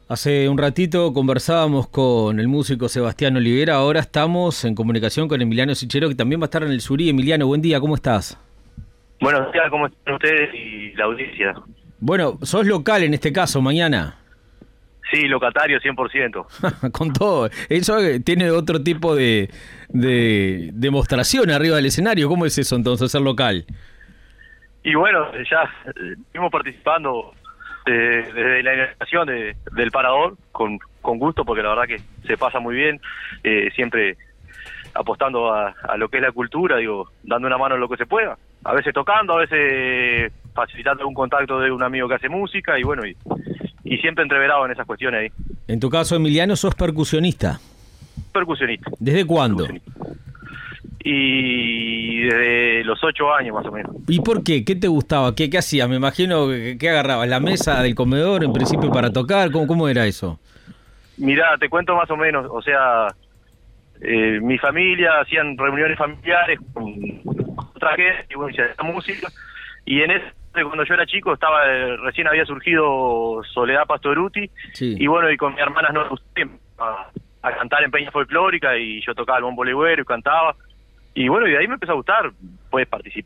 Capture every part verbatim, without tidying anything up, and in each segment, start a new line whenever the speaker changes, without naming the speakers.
Hace un ratito conversábamos con el músico Sebastián Olivera, ahora estamos en comunicación con Emiliano Sichero, que también va a estar en el Surí. Emiliano, buen día, ¿cómo estás?
Buenos días, ¿cómo están ustedes y la audiencia?
Bueno, sos local en este caso, mañana.
Sí, locatario cien por ciento.
Con todo, eso tiene otro tipo de, de demostración arriba del escenario. ¿Cómo es eso entonces, ser local?
Y bueno, ya eh, estuvimos participando eh, desde la inauguración de, del Parador, con, con gusto, porque la verdad que se pasa muy bien, eh, siempre apostando a, a lo que es la cultura, digo, dando una mano en lo que se pueda, a veces tocando, a veces facilitando un contacto de un amigo que hace música, y bueno, y, y siempre entreverado en esas cuestiones ahí.
En tu caso, Emiliano, sos percusionista.
Percusionista.
¿Desde cuándo?
Y desde los ocho años más o menos.
¿Y por qué? ¿Qué te gustaba? ¿Qué, qué hacías? Me imagino que, que agarrabas la mesa del comedor en principio para tocar. ¿Cómo, cómo era eso?
Mirá, te cuento más o menos, o sea, eh, mi familia hacían reuniones familiares con trajes y bueno, se hacía música, y en ese, cuando yo era chico, estaba eh, recién había surgido Soledad Pastorutti, sí. Y bueno, y con mis hermanas nos gustaba a, a cantar en peña folclórica, y yo tocaba el bombo legüero y cantaba, y bueno, y de ahí me empezó a gustar, pues participé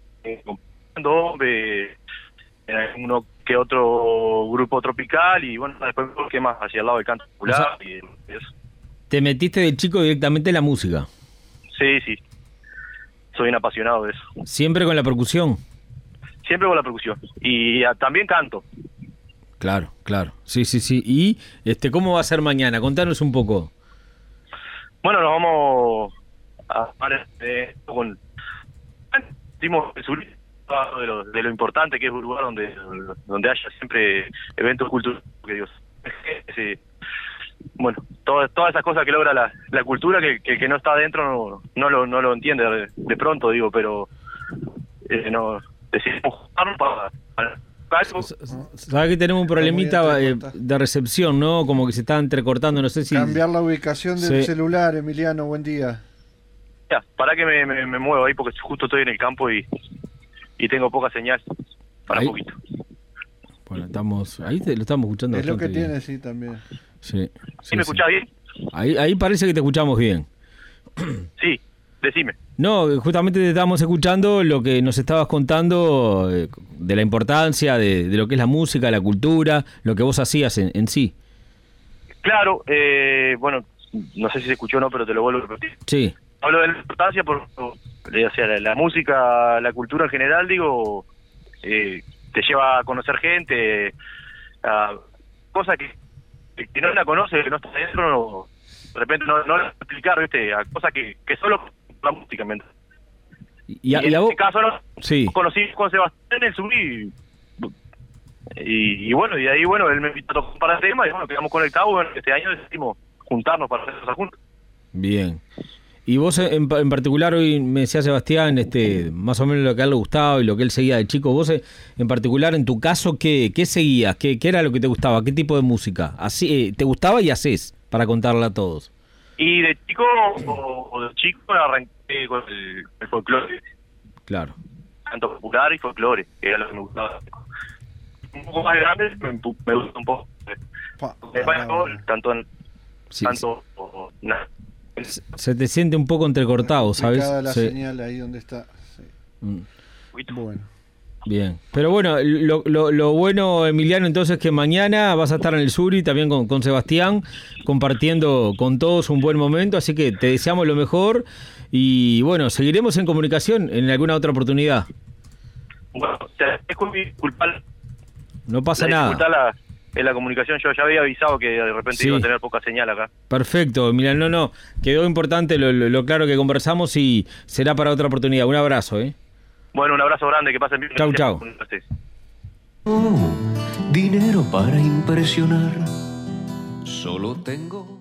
en uno que otro grupo tropical, y bueno, después ¿qué más? Hacia el lado del canto popular, o sea, y eso.
¿Te metiste de chico directamente en la música?
Sí, sí, soy un apasionado de eso.
¿Siempre con la percusión?
Siempre con la percusión, y a, también canto.
Claro, claro, sí, sí, sí. ¿Y este cómo va a ser mañana? Contanos un poco.
Bueno, nos vamos a eh, con dimos el sur de lo, de lo importante que es un lugar donde donde haya siempre eventos culturales, que Dios ese, bueno, todas todas esas cosas que logra la, la cultura, que, que que no está adentro no no lo no lo entiende de, de pronto, digo, pero eh, no decidimos juntarnos para, para
sabes que tenemos un problemita eh, de recepción, ¿no? Como que se está entrecortando, no sé si...
Cambiar la ubicación del sí. celular, Emiliano, buen día.
Ya, para que me, me, me muevo ahí, porque justo estoy en el campo y, y tengo poca señal, para
ahí.
Un poquito.
Bueno, estamos... Ahí te, lo estamos escuchando.
Es lo que
bien.
tiene, sí, también.
Sí, sí,
¿Sí me
sí.
escuchás bien?
Ahí, ahí parece que te escuchamos bien.
Sí, decime.
No, justamente te estábamos escuchando lo que nos estabas contando eh, de la importancia de, de lo que es la música, la cultura, lo que vos hacías en, en sí.
Claro, eh, bueno, no sé si se escuchó o no, pero te lo vuelvo a repetir.
Sí.
Hablo de la importancia por, o sea, la, la música, la cultura en general, digo, eh, te lleva a conocer gente, a cosas que, que no la conoce, que no está adentro, no, de repente no, no la explicar, ¿viste? A cosas que, que solo la música, ¿me entiendes?
Y, a,
y en
y a
este
vos...
caso no,
sí.
conocí con Sebastián en el Subí, y, y bueno, y de ahí, bueno, él me invitó a tocar un par de temas, y bueno, quedamos conectados, bueno, este año decidimos juntarnos para hacer cosas juntos.
Bien. Y vos en, en particular, hoy me decía Sebastián, este, más o menos lo que a él le gustaba y lo que él seguía de chico. Vos en particular, en tu caso, ¿qué, qué seguías? ¿Qué, ¿Qué era lo que te gustaba? ¿Qué tipo de música? Así, eh, ¿te gustaba y hacés para contarle a todos?
Y de chico, o, o de chico arranqué con el, el folclore.
Claro.
Canto popular y folclore, que era lo que me gustaba. Un poco más grande, me, me gusta un poco. Pa, me pa, tanto,
sí,
tanto,
sí.
O, nada.
Se te siente un poco entrecortado, ¿sabes?
La
sí.
señal ahí donde está. Sí.
Mm.
Bueno.
Bien. Pero bueno, lo, lo, lo bueno, Emiliano, entonces, que mañana vas a estar en el Surí también con, con Sebastián, compartiendo con todos un buen momento, así que te deseamos lo mejor y bueno, seguiremos en comunicación en alguna otra oportunidad.
Bueno, te agradezco, disculpar.
No pasa
la
nada.
La, en la comunicación yo ya había avisado que de repente sí. Iba a tener poca señal acá.
Perfecto, mira, no, no, quedó importante lo, lo, lo claro que conversamos y será para otra oportunidad. Un abrazo, ¿eh?
Bueno, un abrazo grande, que pasen bien.
Chau, chau.
Oh, dinero para impresionar, solo tengo...